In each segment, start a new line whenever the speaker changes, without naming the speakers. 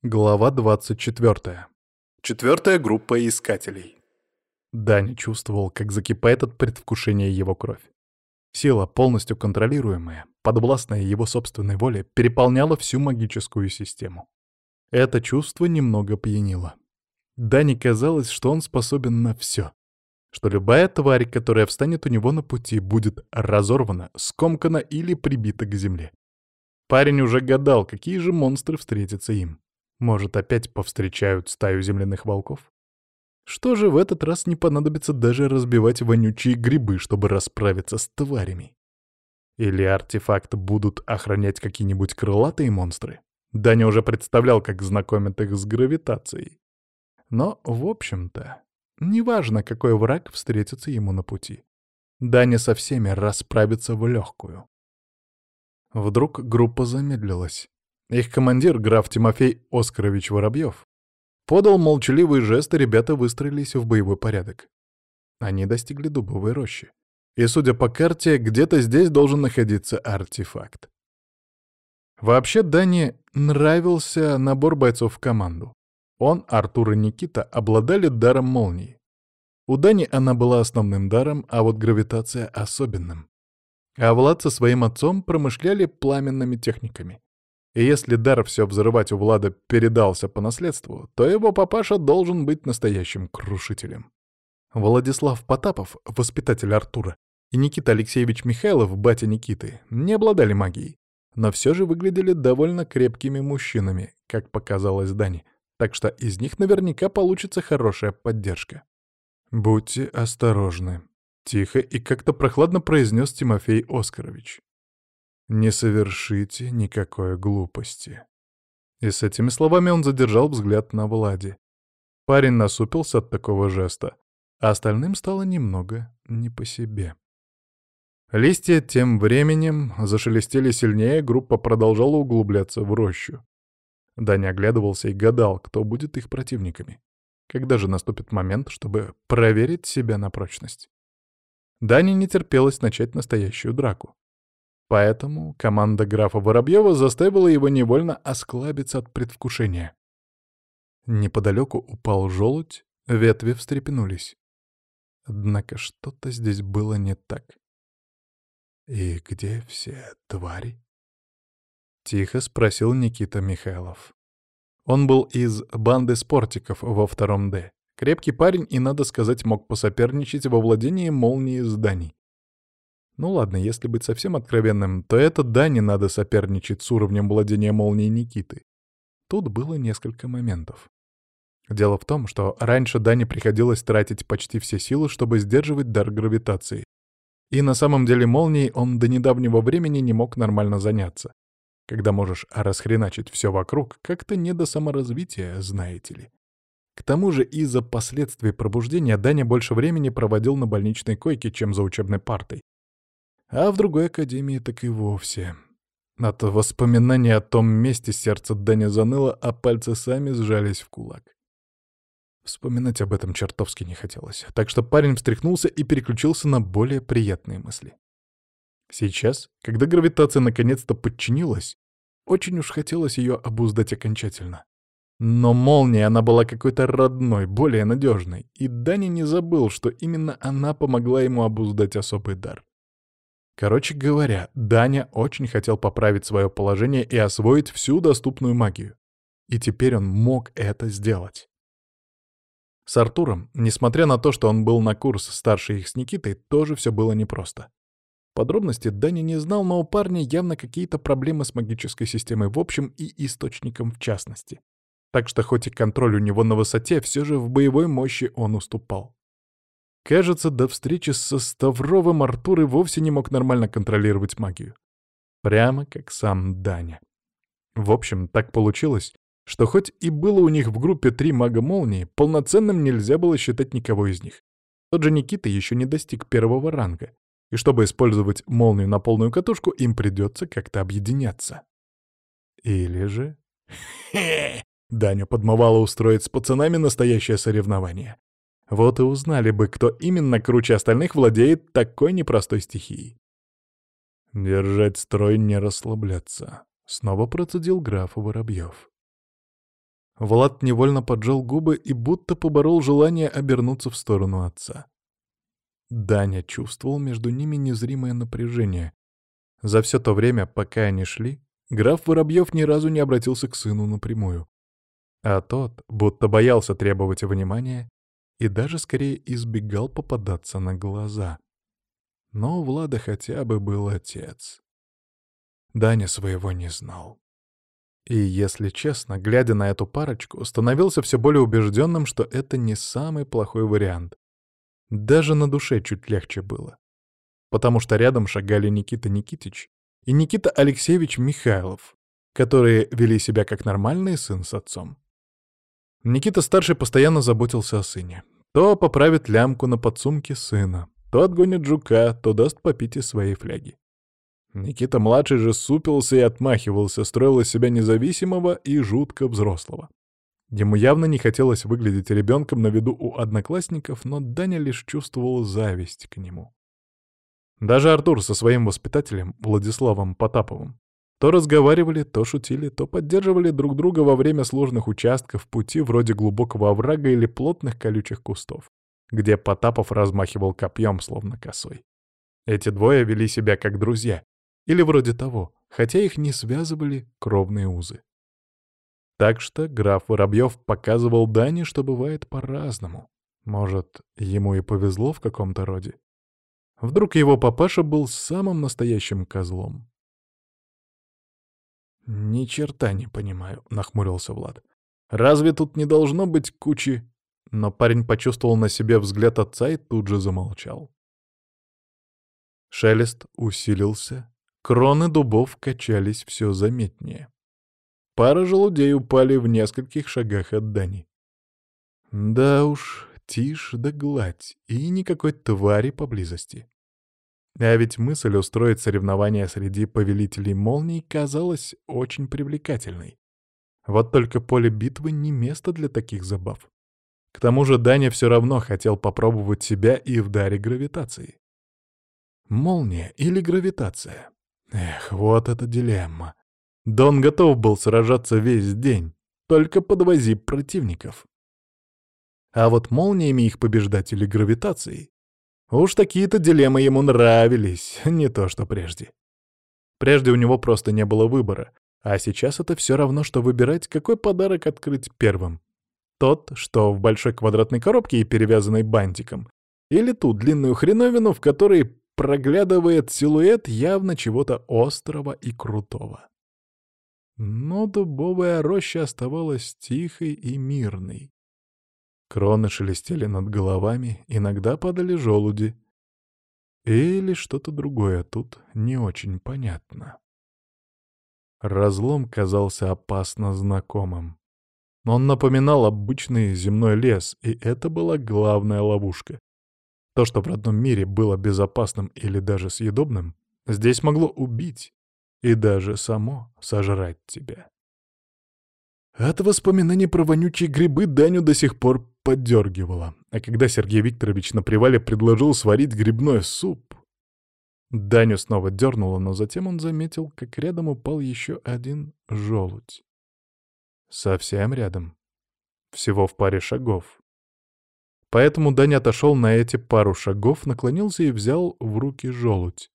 Глава 24. Четвертая группа искателей. Даня чувствовал, как закипает от предвкушения его кровь. Сила, полностью контролируемая, подвластная его собственной воле, переполняла всю магическую систему. Это чувство немного пьянило. Дане казалось, что он способен на все, что любая тварь, которая встанет у него на пути, будет разорвана, скомкана или прибита к земле. Парень уже гадал, какие же монстры встретятся им. Может, опять повстречают стаю земляных волков? Что же, в этот раз не понадобится даже разбивать вонючие грибы, чтобы расправиться с тварями? Или артефакт будут охранять какие-нибудь крылатые монстры? Даня уже представлял, как знакомят их с гравитацией. Но, в общем-то, неважно, какой враг встретится ему на пути. Даня со всеми расправится в легкую. Вдруг группа замедлилась. Их командир, граф Тимофей Оскарович Воробьев, подал молчаливый жест, и ребята выстроились в боевой порядок. Они достигли дубовой рощи. И, судя по карте, где-то здесь должен находиться артефакт. Вообще, Дане нравился набор бойцов в команду. Он, Артур и Никита обладали даром молнии. У Дани она была основным даром, а вот гравитация — особенным. А Влад со своим отцом промышляли пламенными техниками. И если дар все взрывать у Влада передался по наследству, то его папаша должен быть настоящим крушителем. Владислав Потапов, воспитатель Артура, и Никита Алексеевич Михайлов, батя Никиты, не обладали магией, но все же выглядели довольно крепкими мужчинами, как показалось Дане, так что из них наверняка получится хорошая поддержка. «Будьте осторожны», — тихо и как-то прохладно произнес Тимофей Оскарович. «Не совершите никакой глупости». И с этими словами он задержал взгляд на Владе. Парень насупился от такого жеста, а остальным стало немного не по себе. Листья тем временем зашелестели сильнее, группа продолжала углубляться в рощу. Даня оглядывался и гадал, кто будет их противниками. Когда же наступит момент, чтобы проверить себя на прочность? Дане не терпелось начать настоящую драку. Поэтому команда графа Воробьева заставила его невольно осклабиться от предвкушения. Неподалеку упал желудь, ветви встрепенулись. Однако что-то здесь было не так. «И где все твари?» — тихо спросил Никита Михайлов. Он был из банды спортиков во втором Д. Крепкий парень и, надо сказать, мог посоперничать во владении молнией зданий. Ну ладно, если быть совсем откровенным, то это Дане надо соперничать с уровнем владения молнией Никиты. Тут было несколько моментов. Дело в том, что раньше Дане приходилось тратить почти все силы, чтобы сдерживать дар гравитации. И на самом деле молнией он до недавнего времени не мог нормально заняться. Когда можешь расхреначить все вокруг, как-то не до саморазвития, знаете ли. К тому же из-за последствий пробуждения Даня больше времени проводил на больничной койке, чем за учебной партой. А в другой академии так и вовсе. От воспоминаний о том месте сердце Дани заныло, а пальцы сами сжались в кулак. Вспоминать об этом чертовски не хотелось, так что парень встряхнулся и переключился на более приятные мысли. Сейчас, когда гравитация наконец-то подчинилась, очень уж хотелось ее обуздать окончательно. Но молния, она была какой-то родной, более надежной, и Даня не забыл, что именно она помогла ему обуздать особый дар. Короче говоря, Даня очень хотел поправить свое положение и освоить всю доступную магию. И теперь он мог это сделать. С Артуром, несмотря на то, что он был на курс старше их с Никитой, тоже все было непросто. Подробности Даня не знал, но у парня явно какие-то проблемы с магической системой в общем и источником в частности. Так что хоть и контроль у него на высоте, все же в боевой мощи он уступал. Кажется, до встречи со Ставровым Артур и вовсе не мог нормально контролировать магию. Прямо как сам Даня. В общем, так получилось, что хоть и было у них в группе 3 мага молнии, полноценным нельзя было считать никого из них. Тот же Никита еще не достиг первого ранга, и чтобы использовать молнию на полную катушку, им придется как-то объединяться. Или же... Даню подмывало устроить с пацанами настоящее соревнование. Вот и узнали бы, кто именно круче остальных владеет такой непростой стихией. «Держать строй, не расслабляться», — снова процедил граф Воробьев. Влад невольно поджал губы и будто поборол желание обернуться в сторону отца. Даня чувствовал между ними незримое напряжение. За все то время, пока они шли, граф Воробьев ни разу не обратился к сыну напрямую. А тот будто боялся требовать внимания и даже скорее избегал попадаться на глаза. Но у Влада хотя бы был отец. Даня своего не знал. И, если честно, глядя на эту парочку, становился все более убежденным, что это не самый плохой вариант. Даже на душе чуть легче было. Потому что рядом шагали Никита Никитич и Никита Алексеевич Михайлов, которые вели себя как нормальный сын с отцом. Никита-старший постоянно заботился о сыне. То поправит лямку на подсумке сына, то отгонит жука, то даст попить из своей фляги. Никита-младший же супился и отмахивался, строил из себя независимого и жутко взрослого. Ему явно не хотелось выглядеть ребенком на виду у одноклассников, но Даня лишь чувствовал зависть к нему. Даже Артур со своим воспитателем, Владиславом Потаповым, то разговаривали, то шутили, то поддерживали друг друга во время сложных участков пути вроде глубокого оврага или плотных колючих кустов, где Потапов размахивал копьем, словно косой. Эти двое вели себя как друзья, или вроде того, хотя их не связывали кровные узы. Так что граф Воробьев показывал Дане, что бывает по-разному. Может, ему и повезло в каком-то роде. Вдруг его папаша был самым настоящим козлом. «Ни черта не понимаю», — нахмурился Влад. «Разве тут не должно быть кучи...» Но парень почувствовал на себе взгляд отца и тут же замолчал. Шелест усилился, кроны дубов качались все заметнее. Пара желудей упали в нескольких шагах от Дани. Да уж, тишь да гладь, и никакой твари поблизости. А ведь мысль устроить соревнования среди повелителей молний казалась очень привлекательной. Вот только поле битвы не место для таких забав. К тому же Даня все равно хотел попробовать себя и в даре гравитации. Молния или гравитация? Эх, вот это дилемма. Да он готов был сражаться весь день, только подвози противников. А вот молниями их побеждать или гравитацией? Уж такие-то дилеммы ему нравились, не то что прежде. Прежде у него просто не было выбора, а сейчас это все равно, что выбирать, какой подарок открыть первым. Тот, что в большой квадратной коробке и перевязанной бантиком, или ту длинную хреновину, в которой проглядывает силуэт явно чего-то острого и крутого. Но дубовая роща оставалась тихой и мирной. Кроны шелестели над головами, иногда падали желуди. Или что-то другое тут не очень понятно. Разлом казался опасно знакомым. Он напоминал обычный земной лес, и это была главная ловушка. То, что в родном мире было безопасным или даже съедобным, здесь могло убить и даже само сожрать тебя. От воспоминаний про вонючие грибы Даню до сих пор поддергивало, а когда Сергей Викторович на привале предложил сварить грибной суп, Даню снова дернуло, но затем он заметил, как рядом упал еще один желудь. Совсем рядом. Всего в паре шагов. Поэтому Даня отошел на эти пару шагов, наклонился и взял в руки желудь.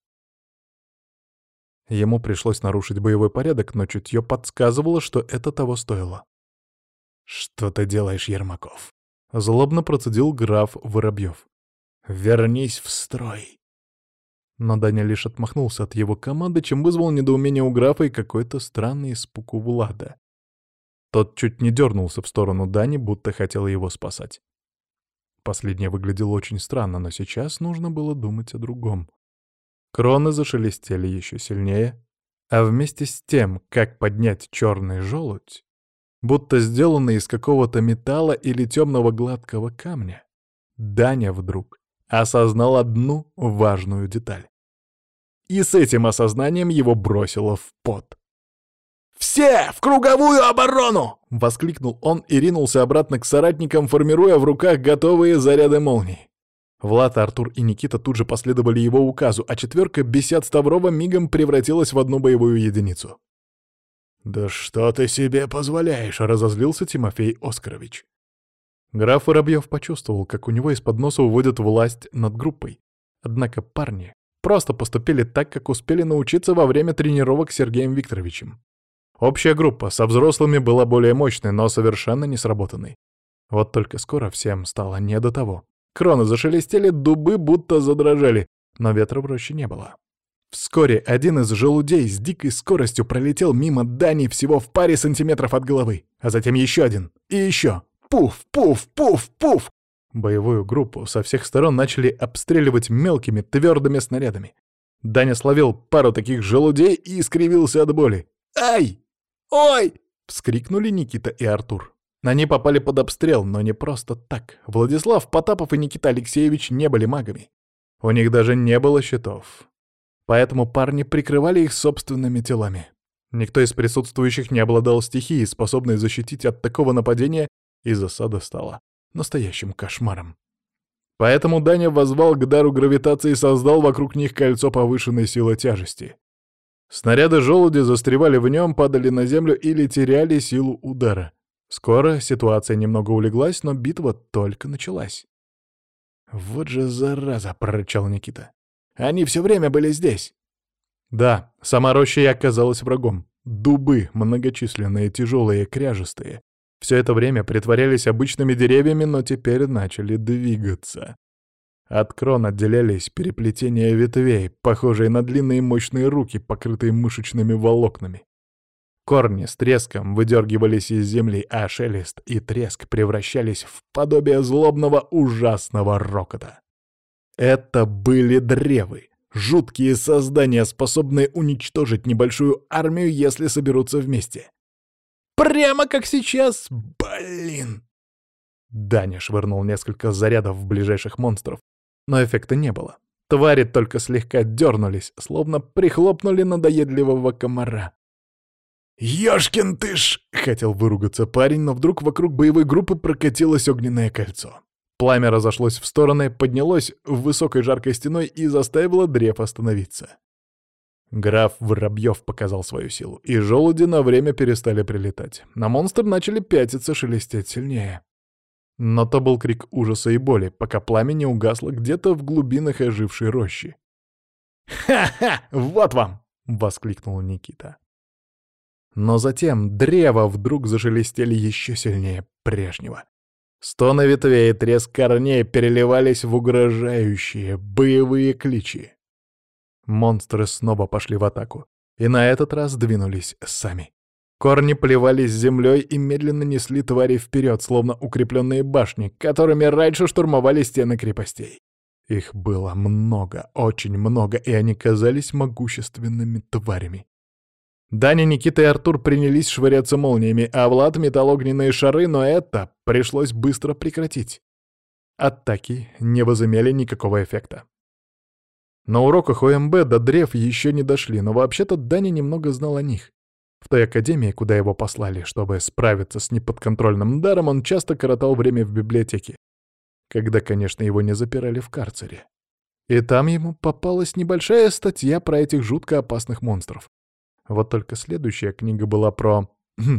Ему пришлось нарушить боевой порядок, но чутье подсказывало, что это того стоило. «Что ты делаешь, Ермаков?» — злобно процедил граф Воробьев. «Вернись в строй!» Но Даня лишь отмахнулся от его команды, чем вызвал недоумение у графа и какой-то странный испуг у Влада. Тот чуть не дернулся в сторону Дани, будто хотел его спасать. Последнее выглядело очень странно, но сейчас нужно было думать о другом. Кроны зашелестели еще сильнее, а вместе с тем, как поднять черный желудь, будто сделанный из какого-то металла или темного гладкого камня, Даня вдруг осознал одну важную деталь. И с этим осознанием его бросило в пот. «Все в круговую оборону!» — воскликнул он и ринулся обратно к соратникам, формируя в руках готовые заряды молний. Влад, Артур и Никита тут же последовали его указу, а четверка бесяд Ставрова мигом превратилась в одну боевую единицу. «Да что ты себе позволяешь?» — разозлился Тимофей Оскарович. Граф Воробьев почувствовал, как у него из-под носа уводят власть над группой. Однако парни просто поступили так, как успели научиться во время тренировок с Сергеем Викторовичем. Общая группа со взрослыми была более мощной, но совершенно не сработанной. Вот только скоро всем стало не до того. Кроны зашелестели, дубы будто задрожали, но ветра в роще не было. Вскоре один из желудей с дикой скоростью пролетел мимо Дани всего в паре сантиметров от головы, а затем еще один и еще. Пуф, пуф, пуф, пуф! Боевую группу со всех сторон начали обстреливать мелкими твердыми снарядами. Даня словил пару таких желудей и искривился от боли. «Ай! Ой!» — вскрикнули Никита и Артур. Они попали под обстрел, но не просто так. Владислав Потапов и Никита Алексеевич не были магами. У них даже не было щитов. Поэтому парни прикрывали их собственными телами. Никто из присутствующих не обладал стихией, способной защитить от такого нападения, и засада стала настоящим кошмаром. Поэтому Даня воззвал к дару гравитации и создал вокруг них кольцо повышенной силы тяжести. Снаряды желуди застревали в нем, падали на землю или теряли силу удара. Скоро ситуация немного улеглась, но битва только началась. «Вот же зараза!» — прорычал Никита. «Они все время были здесь!» Да, сама роща и оказалась врагом. Дубы, многочисленные, тяжелые, кряжестые. Все это время притворялись обычными деревьями, но теперь начали двигаться. От крон отделялись переплетения ветвей, похожие на длинные мощные руки, покрытые мышечными волокнами. Корни с треском выдергивались из земли, а шелест и треск превращались в подобие злобного ужасного рокота. Это были древы, жуткие создания, способные уничтожить небольшую армию, если соберутся вместе. Прямо как сейчас, блин! Даня швырнул несколько зарядов в ближайших монстров, но эффекта не было. Твари только слегка дернулись, словно прихлопнули надоедливого комара. «Ёшкин ты ж!» — хотел выругаться парень, но вдруг вокруг боевой группы прокатилось огненное кольцо. Пламя разошлось в стороны, поднялось в высокой жаркой стеной и заставило древ остановиться. Граф Воробьев показал свою силу, и желуди на время перестали прилетать. На монстр начали пятиться, шелестеть сильнее. Но то был крик ужаса и боли, пока пламя не угасло где-то в глубинах ожившей рощи. «Ха-ха! Вот вам!» — воскликнул Никита. Но затем древа вдруг зашелестели еще сильнее прежнего. Стоны ветвей и треск корней переливались в угрожающие боевые кличи. Монстры снова пошли в атаку, и на этот раз двинулись сами. Корни плевались землей и медленно несли твари вперед, словно укрепленные башни, которыми раньше штурмовали стены крепостей. Их было много, очень много, и они казались могущественными тварями. Даня, Никита и Артур принялись швыряться молниями, а Влад метал огненные шары, но это пришлось быстро прекратить. Атаки не возымели никакого эффекта. На уроках ОМБ до древ еще не дошли, но вообще-то Даня немного знал о них. В той академии, куда его послали, чтобы справиться с неподконтрольным даром, он часто коротал время в библиотеке. Когда, конечно, его не запирали в карцере. И там ему попалась небольшая статья про этих жутко опасных монстров. Вот только следующая книга была про...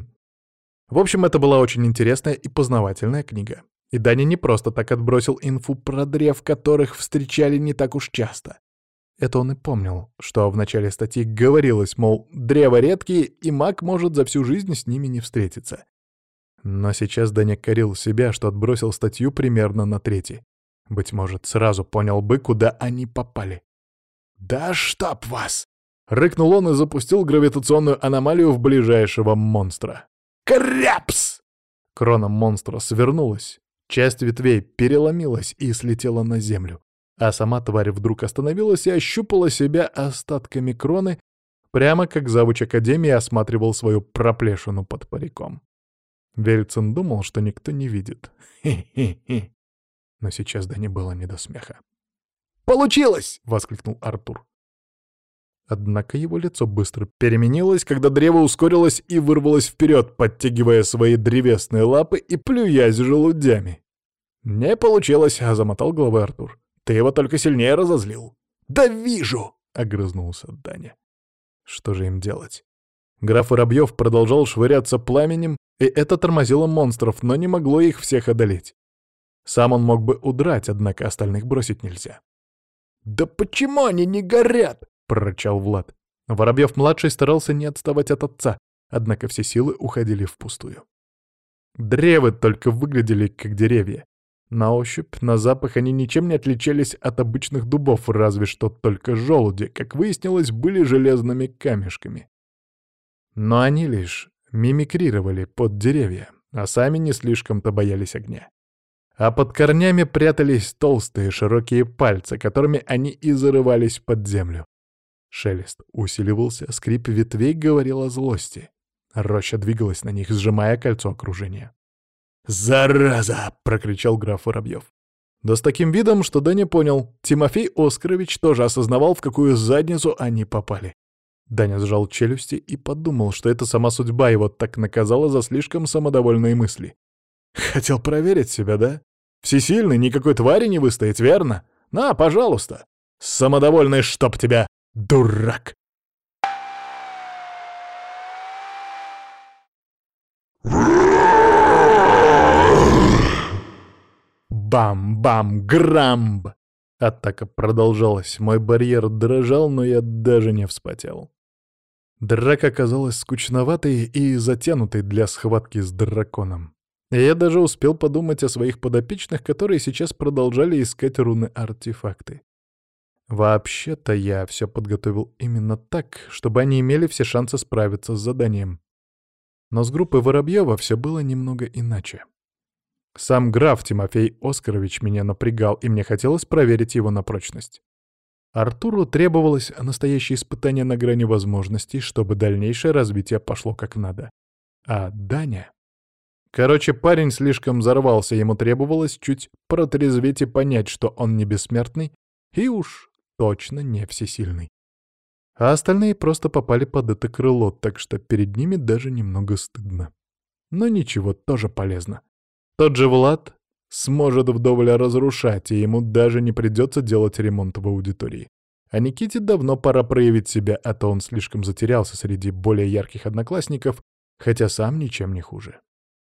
В общем, это была очень интересная и познавательная книга. И Даня не просто так отбросил инфу про древ, которых встречали не так уж часто. Это он и помнил, что в начале статьи говорилось, мол, древа редкие, и маг может за всю жизнь с ними не встретиться. Но сейчас Даня корил себя, что отбросил статью примерно на трети. Быть может, сразу понял бы, куда они попали. «Да чтоб вас!» — рыкнул он и запустил гравитационную аномалию в ближайшего монстра. «Кряпс!» Крона монстра свернулась, часть ветвей переломилась и слетела на землю, а сама тварь вдруг остановилась и ощупала себя остатками кроны, прямо как завуч академии осматривал свою проплешину под париком. Вельцин думал, что никто не видит. Хе-хе-хе. Но сейчас Дане было не до смеха. «Получилось!» — воскликнул Артур. Однако его лицо быстро переменилось, когда древо ускорилось и вырвалось вперед, подтягивая свои древесные лапы и плюясь желудями. «Не получилось», — замотал головой Артур. «Ты его только сильнее разозлил». «Да вижу!» — огрызнулся Даня. Что же им делать? Граф Воробьев продолжал швыряться пламенем, и это тормозило монстров, но не могло их всех одолеть. Сам он мог бы удрать, однако остальных бросить нельзя. «Да почему они не горят?» — прорычал Влад. Воробьев-младший старался не отставать от отца, однако все силы уходили впустую. Древы только выглядели как деревья. На ощупь, на запах они ничем не отличались от обычных дубов, разве что только желуди, как выяснилось, были железными камешками. Но они лишь мимикрировали под деревья, а сами не слишком-то боялись огня. А под корнями прятались толстые широкие пальцы, которыми они и зарывались под землю. Шелест усиливался, скрип ветвей говорил о злости. Роща двигалась на них, сжимая кольцо окружения. «Зараза!» — прокричал граф Воробьев. Да с таким видом, что Даня понял, Тимофей Оскарович тоже осознавал, в какую задницу они попали. Даня сжал челюсти и подумал, что это сама судьба его так наказала за слишком самодовольные мысли. Хотел проверить себя, да? Всесильный, никакой твари не выстоять, верно? На, пожалуйста. Самодовольный, чтоб тебя, дурак! Бам-бам-грамб! Атака продолжалась. Мой барьер дрожал, но я даже не вспотел. Драка оказалась скучноватой и затянутой для схватки с драконом. И я даже успел подумать о своих подопечных, которые сейчас продолжали искать руны-артефакты. Вообще-то я все подготовил именно так, чтобы они имели все шансы справиться с заданием. Но с группой Воробьева все было немного иначе. Сам граф Тимофей Оскарович меня напрягал, и мне хотелось проверить его на прочность. Артуру требовалось настоящее испытание на грани возможностей, чтобы дальнейшее развитие пошло как надо. А Даня... Короче, парень слишком взорвался, ему требовалось чуть протрезветь и понять, что он не бессмертный и уж точно не всесильный. А остальные просто попали под это крыло, так что перед ними даже немного стыдно. Но ничего, тоже полезно. Тот же Влад сможет вдоволь разрушать, и ему даже не придется делать ремонт в аудитории. А Никите давно пора проявить себя, а то он слишком затерялся среди более ярких одноклассников, хотя сам ничем не хуже.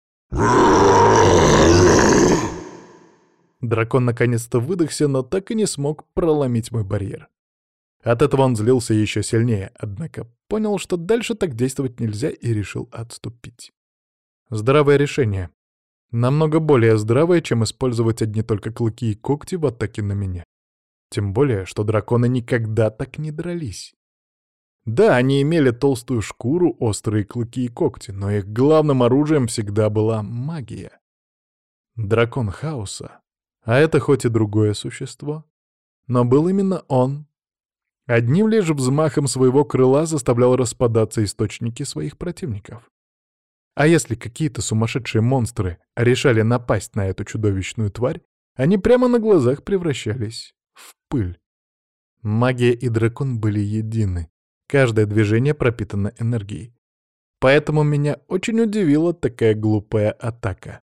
Дракон наконец-то выдохся, но так и не смог проломить мой барьер. От этого он злился еще сильнее, однако понял, что дальше так действовать нельзя, и решил отступить. Здравое решение. Намного более здравое, чем использовать одни только клыки и когти в атаке на меня. Тем более, что драконы никогда так не дрались. Да, они имели толстую шкуру, острые клыки и когти, но их главным оружием всегда была магия. Дракон хаоса. А это хоть и другое существо, но был именно он. Одним лишь взмахом своего крыла заставлял распадаться источники своих противников. А если какие-то сумасшедшие монстры решали напасть на эту чудовищную тварь, они прямо на глазах превращались в пыль. Магия и дракон были едины. Каждое движение пропитано энергией. Поэтому меня очень удивила такая глупая атака.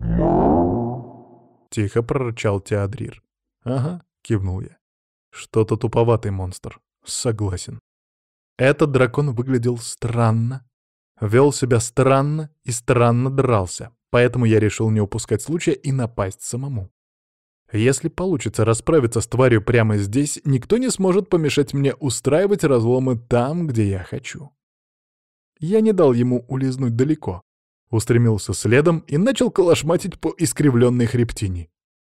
Тихо прорычал Теодрир. «Ага», — кивнул я. «Что-то туповатый монстр. Согласен». Этот дракон выглядел странно, вел себя странно и странно дрался, поэтому я решил не упускать случая и напасть самому. Если получится расправиться с тварью прямо здесь, никто не сможет помешать мне устраивать разломы там, где я хочу. Я не дал ему улизнуть далеко, устремился следом и начал колошматить по искривленной хребтине.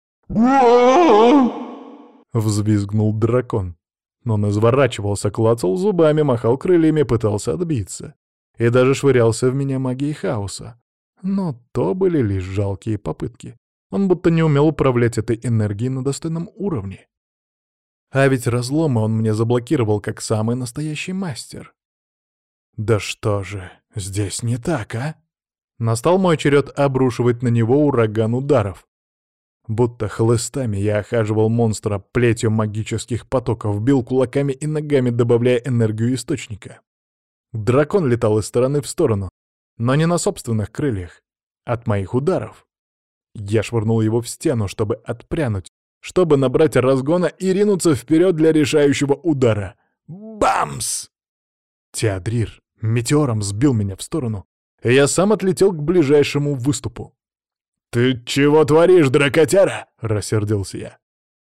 Взвизгнул дракон. Он изворачивался, клацал зубами, махал крыльями, пытался отбиться. И даже швырялся в меня магией хаоса. Но то были лишь жалкие попытки. Он будто не умел управлять этой энергией на достойном уровне. А ведь разломы он мне заблокировал как самый настоящий мастер. Да что же здесь не так, а? Настал мой черед обрушивать на него ураган ударов. Будто хлыстами я охаживал монстра плетью магических потоков, бил кулаками и ногами, добавляя энергию источника. Дракон летал из стороны в сторону, но не на собственных крыльях, от моих ударов. Я швырнул его в стену, чтобы отпрянуть, чтобы набрать разгона и ринуться вперед для решающего удара. Бамс! Теодрир метеором сбил меня в сторону, и я сам отлетел к ближайшему выступу. «Ты чего творишь, дракотяра?» — рассердился я.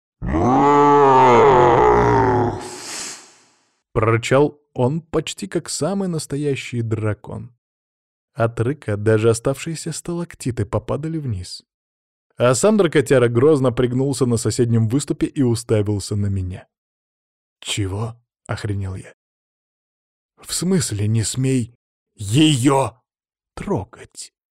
Прорычал он почти как самый настоящий дракон. От рыка даже оставшиеся сталактиты попадали вниз. А сам дракотяра грозно пригнулся на соседнем выступе и уставился на меня. «Чего?» — охренел я. «В смысле не смей ее трогать?»